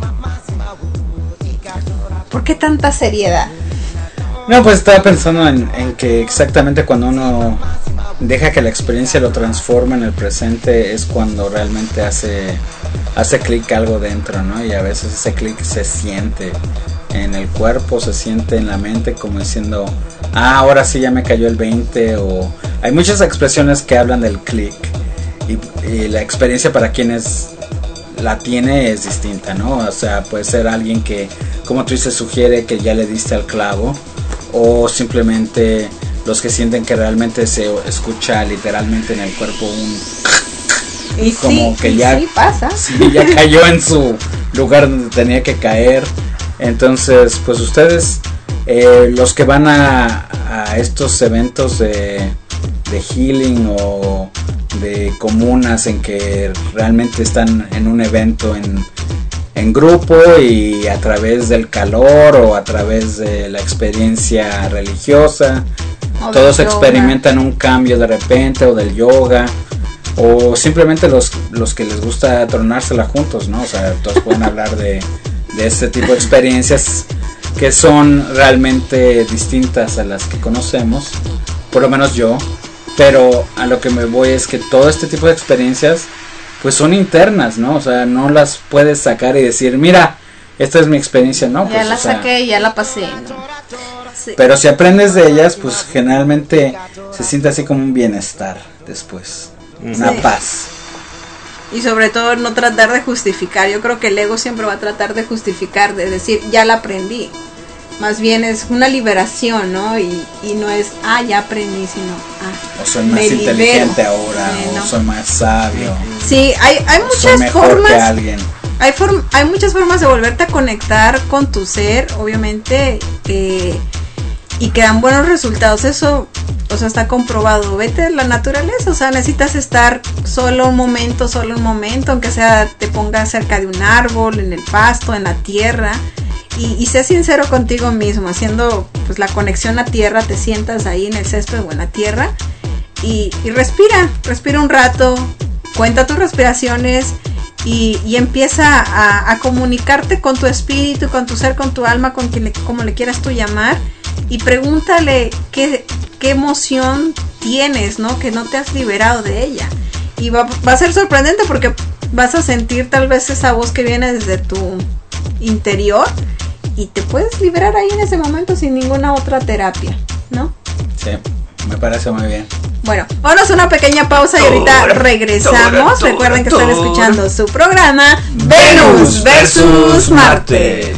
¿Por qué tanta seriedad? no, pues estaba pensando en, en que exactamente cuando uno deja que la experiencia lo transforme en el presente es cuando realmente hace hace clic algo dentro, ¿no? Y a veces ese clic se siente en el cuerpo, se siente en la mente, como diciendo, ah, ahora sí ya me cayó el veinte. O hay muchas expresiones que hablan del clic, y, y la experiencia para quienes la tiene es distinta, ¿no? O sea, puede ser alguien que, como tú dices, sugiere que ya le diste al clavo, o simplemente los que sienten que realmente se escucha literalmente en el cuerpo un y como sí, que y ya, sí pasa. sí, ya cayó en su lugar donde tenía que caer. Entonces, pues ustedes, eh, los que van a, a estos eventos de, de healing o de comunas en que realmente están en un evento en, en grupo, y a través del calor o a través de la experiencia religiosa, O todos del yoga. experimentan un cambio de repente, o del yoga, o simplemente los, los que les gusta tronársela juntos, ¿no? O sea, todos pueden hablar de, de este tipo de experiencias que son realmente distintas a las que conocemos, por lo menos yo. Pero a lo que me voy es que todo este tipo de experiencias pues son internas, ¿no? O sea, no las puedes sacar y decir, mira, esta es mi experiencia, ¿no? Ya Pues, la o sea, saqué, ya la pasé, ¿no? Sí. pero si aprendes de ellas, pues generalmente se siente así como un bienestar después, una Sí. paz. Y sobre todo no tratar de justificar. Yo creo que el ego siempre va a tratar de justificar, de decir, ya la aprendí. Más bien es una liberación, ¿no? Y, y no es, ah, ya aprendí, sino, ah, O soy más me inteligente libero. ahora, Sí, o ¿no? soy más sabio, Sí, hay, hay o soy muchas mejor formas. que alguien. Hay, form- hay muchas formas de volverte a conectar con tu ser, obviamente, eh, y que dan buenos resultados. Eso, o sea, está comprobado. Vete a la naturaleza, o sea, necesitas estar solo un momento, solo un momento, aunque sea te pongas cerca de un árbol, en el pasto, en la tierra, y, y sé sincero contigo mismo, haciendo pues la conexión a tierra, te sientas ahí en el césped o en la tierra, y, y respira, respira un rato, cuenta tus respiraciones. Y, y empieza a, a comunicarte con tu espíritu, con tu ser, con tu alma, con quien le, como le quieras tú llamar, y pregúntale qué, qué emoción tienes, ¿no? Que no te has liberado de ella. Y va, va a ser sorprendente porque vas a sentir tal vez esa voz que viene desde tu interior, y te puedes liberar ahí en ese momento sin ninguna otra terapia, ¿no? Sí, me parece muy bien. Bueno, vámonos a una pequeña pausa y ahorita regresamos. Recuerden que están escuchando su programa Venus versus Marte.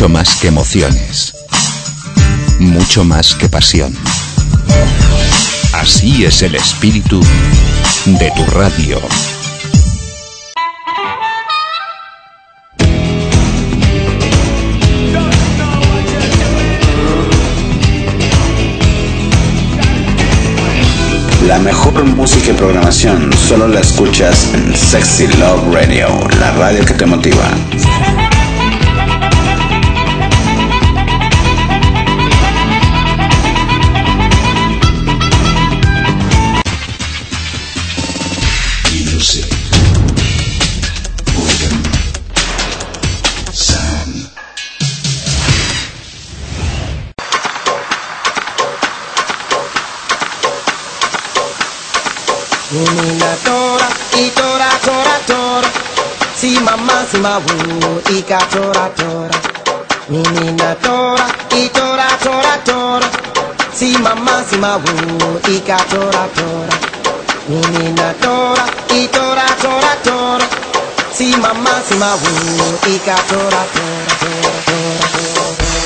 Mucho más que emociones. Mucho más que pasión. Así es el espíritu de tu radio. La mejor música y programación solo la escuchas en Sexy Love Radio, la radio que te motiva. Nina tora, y tora, tora, tora. Si mamá, si ma wu, y ka tora, tora. Nina tora, y tora, tora, tora. Si mamá, si ma wu, y ka tora, tora. Nina tora, y tora, tora, tora. Si mamá, si ma wu, y ka tora, tora, tora, tora, tora.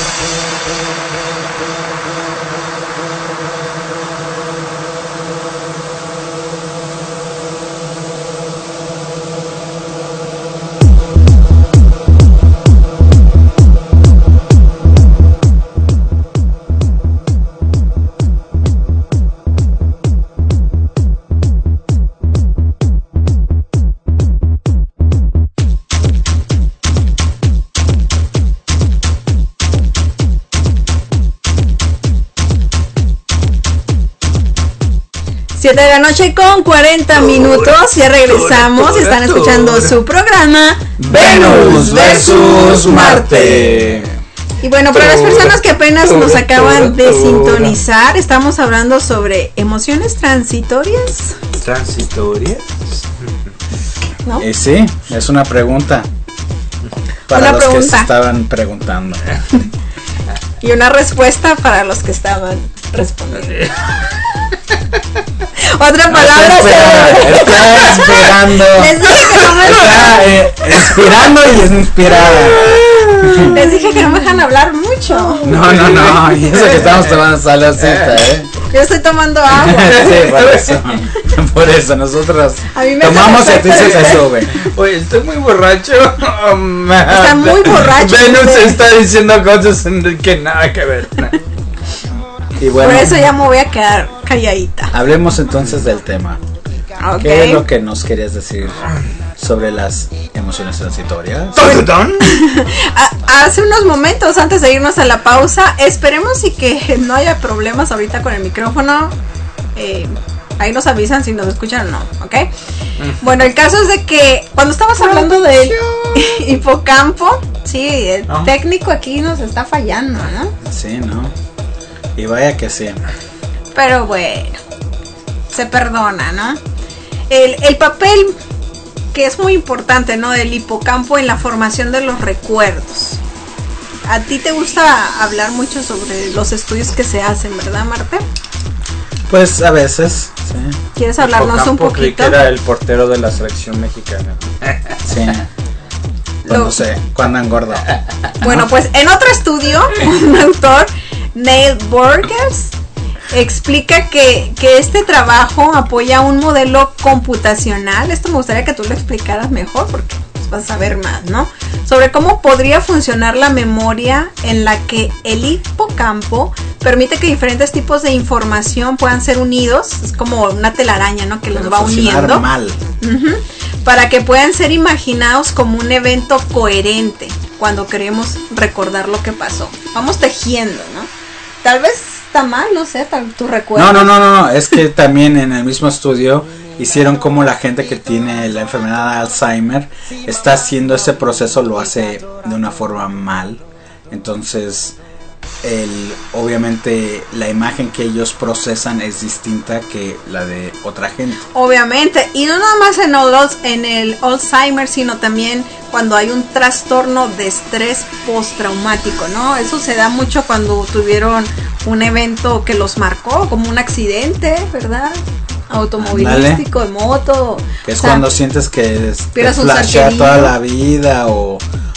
siete de la noche con cuarenta minutos, ya regresamos, están escuchando su programa Venus versus Marte. Y bueno, para las personas que apenas nos acaban de sintonizar, estamos hablando sobre emociones transitorias. ¿Transitorias? ¿No? Eh, sí, es una pregunta para Una los pregunta. que se estaban preguntando. Y una respuesta para los que estaban respondiendo. Otra palabra Está, se... está esperando. Les dije que no me Está eh, inspirando y es inspirada. Les dije que no me dejan hablar mucho. No, no, no. Y eso que estamos tomando saludcita, ¿eh? Yo estoy tomando agua. Sí, por eso. Por eso, nosotros A mí me tomamos y a ti se te sube. Oye, estoy muy borracho. Oh, man. Está muy borracho. Venus usted. está diciendo cosas que nada que ver. Y bueno, Por eso ya me voy a quedar calladita. hablemos entonces del tema. Ok. ¿Qué es lo que nos querías decir sobre las emociones transitorias? A- Hace unos momentos antes de irnos a la pausa, esperemos y que no haya problemas ahorita con el micrófono. Eh, ahí nos avisan si nos escuchan o no, ¿ok? Bueno, el caso es de que cuando estamos hablando del hipocampo, sí, el Ah. técnico aquí nos está fallando, ¿no? Sí, ¿no? Y vaya que sí. Pero bueno, se perdona, ¿no? El, el papel que es muy importante, ¿no? Del hipocampo en la formación de los recuerdos. A ti te gusta hablar mucho sobre los estudios que se hacen, ¿verdad, Marte? Pues a veces, sí. ¿Quieres hablarnos un Hipocampo, creí poquito? que era el portero de la selección mexicana. Sí. Cuando Lo- sé, cuando engorda. Bueno, pues en otro estudio, un autor, Neil Burgers, explica que, que este trabajo apoya un modelo computacional. Esto me gustaría que tú lo explicaras mejor porque pues, vas a saber más, ¿no? Sobre cómo podría funcionar la memoria en la que el hipocampo permite que diferentes tipos de información puedan ser unidos. Es como una telaraña, ¿no? Que los Pero va funcionar uniendo. mal. Ujú. Para que puedan ser imaginados como un evento coherente cuando queremos recordar lo que pasó. Vamos tejiendo, ¿no? Tal vez está mal, no sé, tal, tu recuerdo. No, no, no, no, no, es que también en el mismo estudio hicieron como la gente que tiene la enfermedad de Alzheimer está haciendo ese proceso, lo hace de una forma mal. Entonces, el, obviamente la imagen que ellos procesan es distinta que la de otra gente. Obviamente, y no nada más en el, en el Alzheimer, sino también cuando hay un trastorno de estrés postraumático, ¿no? Eso se da mucho cuando tuvieron un evento que los marcó, como un accidente, ¿verdad? Automovilístico, de moto. Que es o sea, cuando sientes que es- te pierdes un ser flashea querido. toda la vida o,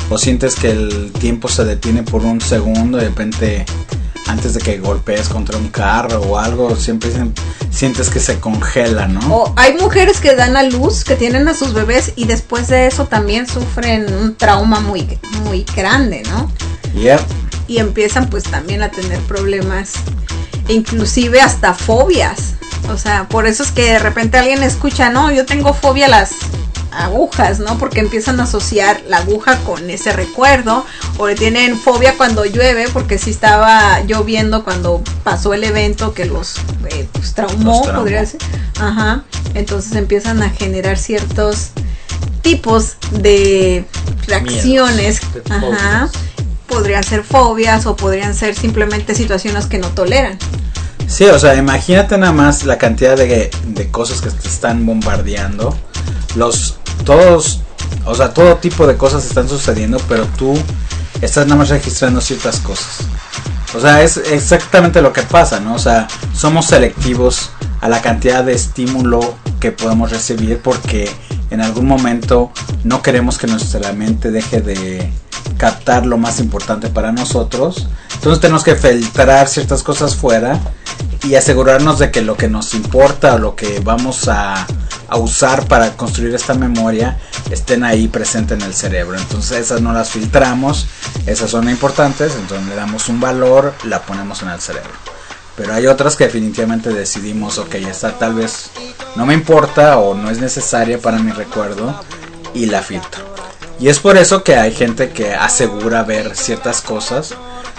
o sientes que el tiempo se detiene por un segundo, de repente antes de que golpees contra un carro o algo, siempre sientes que se congela, ¿no? O hay mujeres que dan a luz, que tienen a sus bebés y después de eso también sufren un trauma muy, muy grande, ¿no? Yep. Y empiezan pues también a tener problemas, inclusive hasta fobias. O sea, por eso es que de repente alguien escucha, no, yo tengo fobia a las agujas, ¿no? Porque empiezan a asociar la aguja con ese recuerdo, o le tienen fobia cuando llueve, porque sí estaba lloviendo cuando pasó el evento que los eh, pues, traumó, Los traumó. podría ser. Ajá. Entonces empiezan a generar ciertos tipos de reacciones. Miedos, de Ajá. fobias. Podrían ser fobias o podrían ser simplemente situaciones que no toleran. Sí, o sea, imagínate nada más la cantidad de, de cosas que te están bombardeando. Los, todos, o sea, todo tipo de cosas están sucediendo, pero tú estás nada más registrando ciertas cosas. O sea, es exactamente lo que pasa, ¿no? O sea, somos selectivos a la cantidad de estímulo que podemos recibir porque en algún momento no queremos que nuestra mente deje de captar lo más importante para nosotros. Entonces tenemos que filtrar ciertas cosas fuera y asegurarnos de que lo que nos importa o lo que vamos a, a usar para construir esta memoria estén ahí presente en el cerebro. Entonces esas no las filtramos, esas son importantes, entonces le damos un valor, la ponemos en el cerebro. Pero hay otras que definitivamente decidimos, ok, esta tal vez no me importa o no es necesaria para mi recuerdo y la filtro. Y es por eso que hay gente que asegura ver ciertas cosas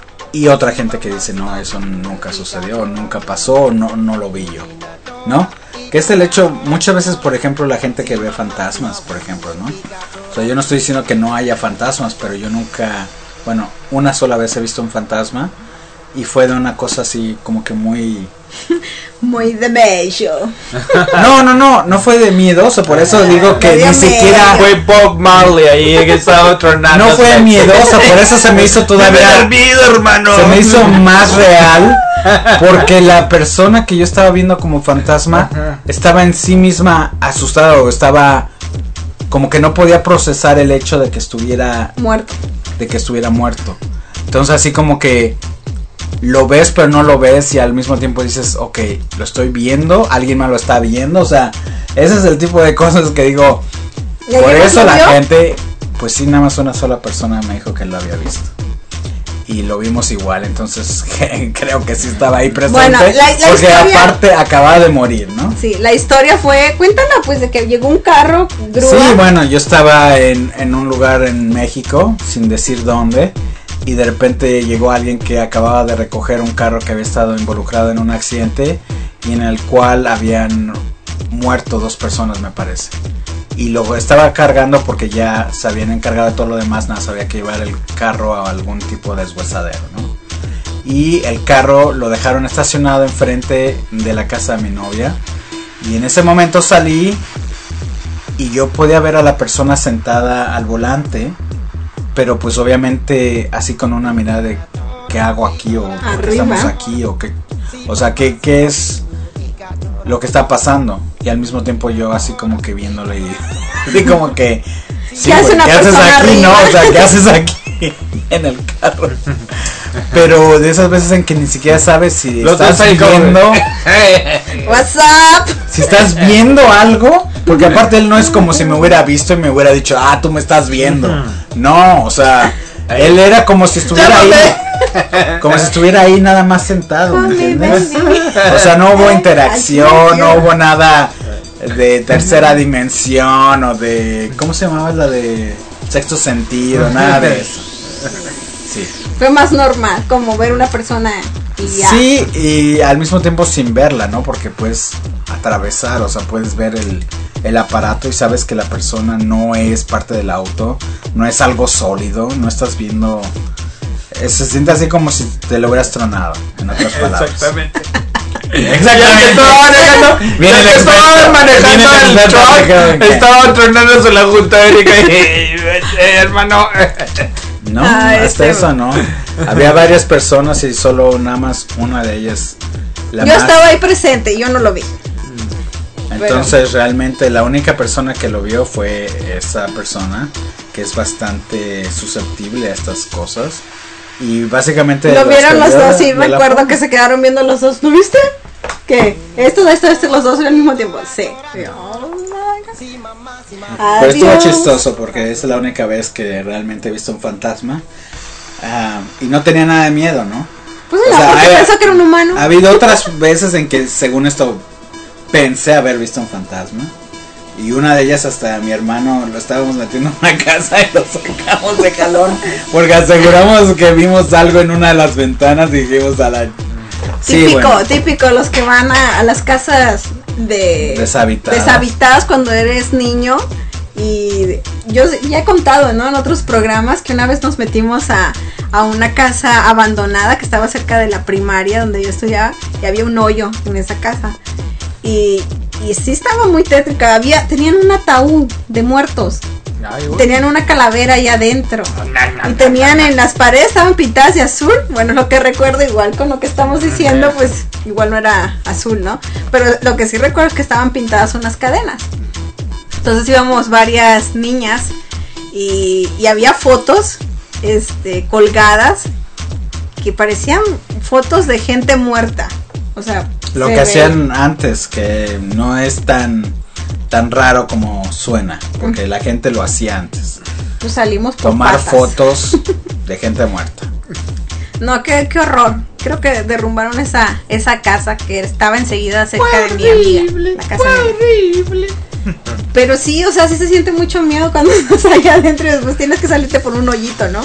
y otra gente que dice, no, eso nunca sucedió, nunca pasó, no, no lo vi yo, ¿no? Que es el hecho, muchas veces, por ejemplo, la gente que ve fantasmas, por ejemplo, ¿no? O sea, yo no estoy diciendo que no haya fantasmas, pero yo nunca, bueno, una sola vez he visto un fantasma y fue de una cosa así como que muy... Muy de bello. No, no, no, no fue de miedoso, por eso digo que Me dio ni siquiera... Fue Bob Marley ahí que estaba tronando. No fue miedosa, por eso se me hizo todavía... hermano. Se me hizo más real porque la persona que yo estaba viendo como fantasma Ajá. estaba en sí misma asustada o estaba como que no podía procesar el hecho de que estuviera Muerto. de que estuviera muerto. Entonces así como que lo ves pero no lo ves y al mismo tiempo dices, ok, lo estoy viendo, alguien más lo está viendo, o sea, ese es el tipo de cosas que digo, ¿Y por alguien más eso lo la vio? gente, pues sí, nada más una sola persona me dijo que lo había visto. Y lo vimos igual, entonces creo que sí estaba ahí presente. Bueno, la- la porque historia- aparte acababa de morir, ¿no? Sí, la historia fue, cuéntala pues de que llegó un carro, grúa. Sí, bueno, yo estaba en, en un lugar en México, sin decir dónde, y de repente llegó alguien que acababa de recoger un carro que había estado involucrado en un accidente y en el cual habían muerto dos personas, me parece. Y lo estaba cargando porque ya se habían encargado de todo lo demás, nada, sabía que llevar el carro a algún tipo de deshuesadero, ¿no? Y el carro lo dejaron estacionado enfrente de la casa de mi novia. Y en ese momento salí y yo podía ver a la persona sentada al volante, pero pues obviamente así con una mirada de ¿qué hago aquí? O ¿por qué Arriba. estamos aquí? O qué, o sea, ¿qué, qué es lo que está pasando? Y al mismo tiempo yo así como que viéndolo y, y como que sí, ¿Qué hace güey, una ¿qué haces persona aquí? arriba? No, o sea, ¿qué haces aquí en el carro? Pero de esas veces en que ni siquiera sabes si Los estás dos ahí como- viendo, What's up? si estás viendo algo, porque aparte él no es como si me hubiera visto y me hubiera dicho, ah, tú me estás viendo. No, o sea, él era como si estuviera ahí, como si estuviera ahí nada más sentado, ¿me entiendes? O sea, no hubo interacción, no hubo nada de tercera dimensión o de, ¿cómo se llamaba la de sexto sentido? Nada de eso. Sí. Fue más normal, como ver una persona y ya. Sí, y al mismo tiempo sin verla, ¿no? Porque puedes atravesar, o sea, puedes ver el, el aparato y sabes que la persona no es parte del auto, no es algo sólido, no estás viendo... eh, Se siente así como si te lo hubieras tronado, en otras palabras. Exactamente. Exactamente. Estaba manejando, Viene el estaba experto, manejando viene el el experto, truck, ¿qué? ¿Qué? estaba tronándose la junta Erika y eh, hermano. No, Ah, hasta este- eso no. Había varias personas y solo nada más una de ellas. La Yo más- estaba ahí presente y yo no lo vi. Entonces realmente la única persona que lo vio fue esa persona que es bastante susceptible a estas cosas. Y básicamente lo vieron los dos, sí, recuerdo forma. que se quedaron viendo los dos. ¿Lo viste? ¿Qué? Esto, esto, esto, los dos al mismo tiempo. Sí. Oh, pero estuvo chistoso porque es la única vez que realmente he visto un fantasma. Uh, y no tenía nada de miedo, ¿no? Pues no, o sea, porque hay, pensó que era un humano. Ha habido otras veces en que según esto pensé haber visto un fantasma. Y una de ellas hasta mi hermano lo estábamos metiendo en una casa y lo sacamos de jalón. Porque aseguramos que vimos algo en una de las ventanas y dijimos a la... Sí, típico, bueno. típico, los que van a, a las casas de deshabitadas. deshabitadas cuando eres niño. Y yo ya he contado, ¿no? En otros programas que una vez nos metimos a, a una casa abandonada que estaba cerca de la primaria donde yo estudiaba y había un hoyo en esa casa. Y, y sí estaba muy tétrica, había, tenían un ataúd de muertos. Ay, tenían una calavera ahí adentro y tenían en las paredes, estaban pintadas de azul. Bueno, lo que recuerdo, igual con lo que estamos diciendo, pues igual no era azul, ¿no? Pero lo que sí recuerdo es que estaban pintadas unas cadenas. Entonces íbamos varias niñas y, y había fotos este, colgadas que parecían fotos de gente muerta. O sea, lo que ve. hacían antes, que no es tan tan raro como suena, porque la gente lo hacía antes. Pues salimos por tomar patas. fotos de gente muerta. No, qué, qué horror. Creo que derrumbaron esa esa casa que estaba enseguida cerca de mi amiga. La casa horrible. Pero sí, o sea, sí se siente mucho miedo cuando estás allá adentro y después tienes que salirte por un hoyito, ¿no?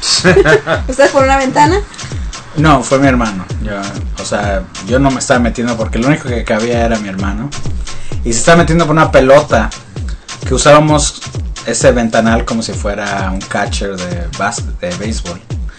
¿Estás por una ventana? No, fue mi hermano. Yo, o sea, yo no me estaba metiendo porque lo único que cabía era mi hermano. Y se estaba metiendo por una pelota que usábamos ese ventanal como si fuera un catcher de, bas- de béisbol.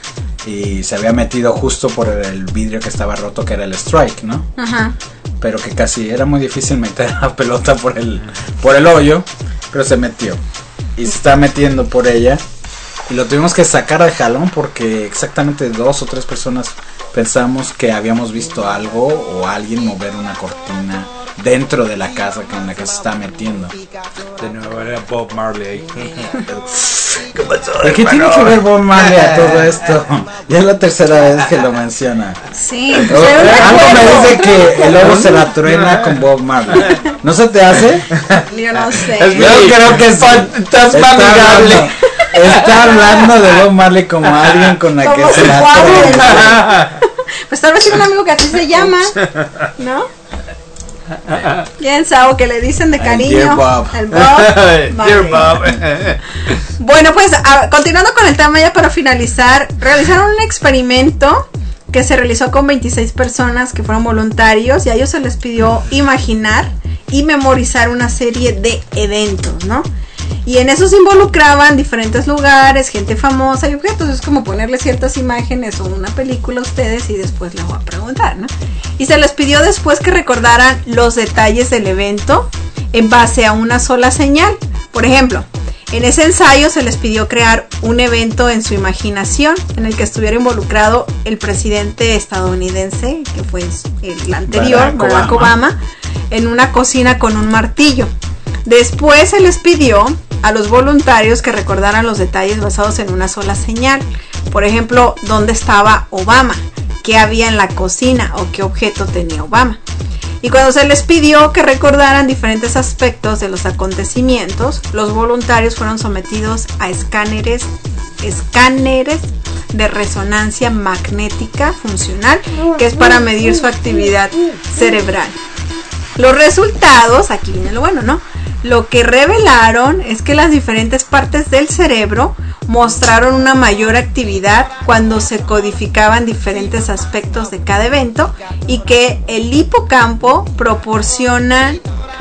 Y se había metido justo por el vidrio que estaba roto, que era el strike, ¿no? Ajá. Pero que casi era muy difícil meter la pelota por el, por el hoyo, pero se metió. Y se estaba metiendo por ella. Y lo tuvimos que sacar al jalón porque exactamente dos o tres personas pensamos que habíamos visto algo o alguien mover una cortina dentro de la casa que en la que se está metiendo. De nuevo era Bob Marley. ¿Qué pasó? ¿Por qué tiene que ver Bob Marley a todo esto? Ya es la tercera vez que lo menciona. Sí. O, algo me dice que el lobo se la truena con Bob Marley. ¿No se te hace? Yo no sé. Yo creo que sí. Estás amigable. Está hablando de Bob Marley como alguien con la que se la truena. Pues tal vez tiene un amigo que así se llama, ¿no? Bien, Sao, que le dicen de cariño. Dear Bob. El Bob. Dear Bob. Bueno, pues a, continuando con el tema ya para finalizar, realizaron un experimento que se realizó con veintiséis personas que fueron voluntarios y a ellos se les pidió imaginar y memorizar una serie de eventos, ¿no? Y en eso se involucraban diferentes lugares, gente famosa y objetos. Es como ponerle ciertas imágenes o una película a ustedes y después les voy a preguntar, ¿no? Y se les pidió después que recordaran los detalles del evento en base a una sola señal. Por ejemplo, en ese ensayo se les pidió crear un evento en su imaginación en el que estuviera involucrado el presidente estadounidense, que fue el anterior, Barack, Barack Obama. Obama, en una cocina con un martillo. Después se les pidió a los voluntarios que recordaran los detalles basados en una sola señal. Por ejemplo, dónde estaba Obama, qué había en la cocina o qué objeto tenía Obama. Y cuando se les pidió que recordaran diferentes aspectos de los acontecimientos, los voluntarios fueron sometidos a escáneres, escáneres de resonancia magnética funcional, que es para medir su actividad cerebral. Los resultados, aquí viene lo bueno, ¿no? Lo que revelaron es que las diferentes partes del cerebro mostraron una mayor actividad cuando se codificaban diferentes aspectos de cada evento y que el hipocampo proporciona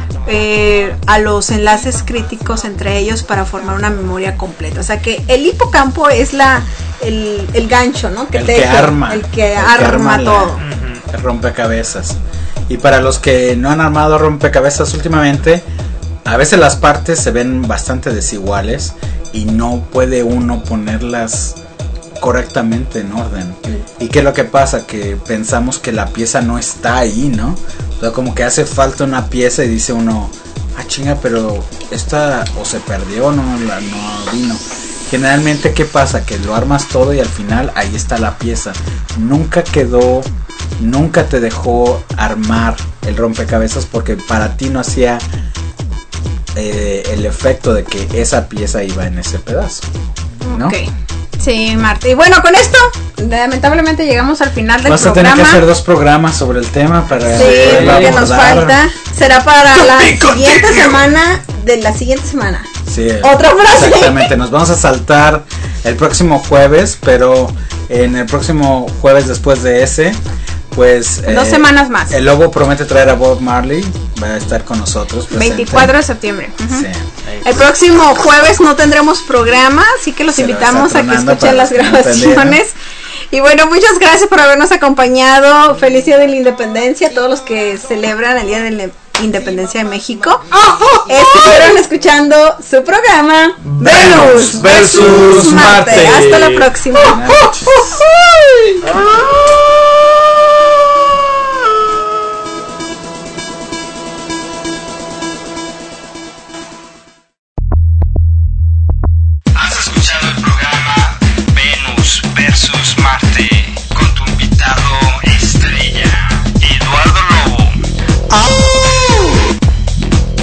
eh, a los enlaces críticos entre ellos para formar una memoria completa. O sea que el hipocampo es la el, el gancho, ¿no? Que el, te, que arma, el que el arma que arma todo. La, el rompecabezas. Y para los que no han armado rompecabezas últimamente, a veces las partes se ven bastante desiguales y no puede uno ponerlas correctamente en orden. ¿Y qué es lo que pasa? Que pensamos que la pieza no está ahí, ¿no? O sea, como que hace falta una pieza y dice uno, ah, ah chinga, pero esta o se perdió, no, la, no vino. Generalmente, ¿qué pasa? Que lo armas todo y al final ahí está la pieza. Nunca quedó, nunca te dejó armar el rompecabezas porque para ti no hacía eh, el efecto de que esa pieza iba en ese pedazo, ¿no? Ok. Sí, Marta. Y bueno, con esto, lamentablemente llegamos al final del Vas programa. a tener que hacer dos programas sobre el tema para sí, poderlo porque nos abordar. falta. Será para la siguiente semana de la siguiente semana. Sí, otra frase. Exactamente, nos vamos a saltar el próximo jueves, pero en el próximo jueves después de ese, pues dos eh, semanas más. El Lobo promete traer a Bob Marley, va a estar con nosotros presente. veinticuatro de septiembre. Uh-huh. Sí. El próximo jueves no tendremos programa, así que los Se invitamos a que escuchen las grabaciones. Y bueno, muchas gracias por habernos acompañado. Feliz Día de la Independencia a todos los que celebran el Día de la Independencia de México. Estuvieron escuchando su programa Venus versus Marte. Hasta la próxima. Has escuchado el programa Venus versus Marte.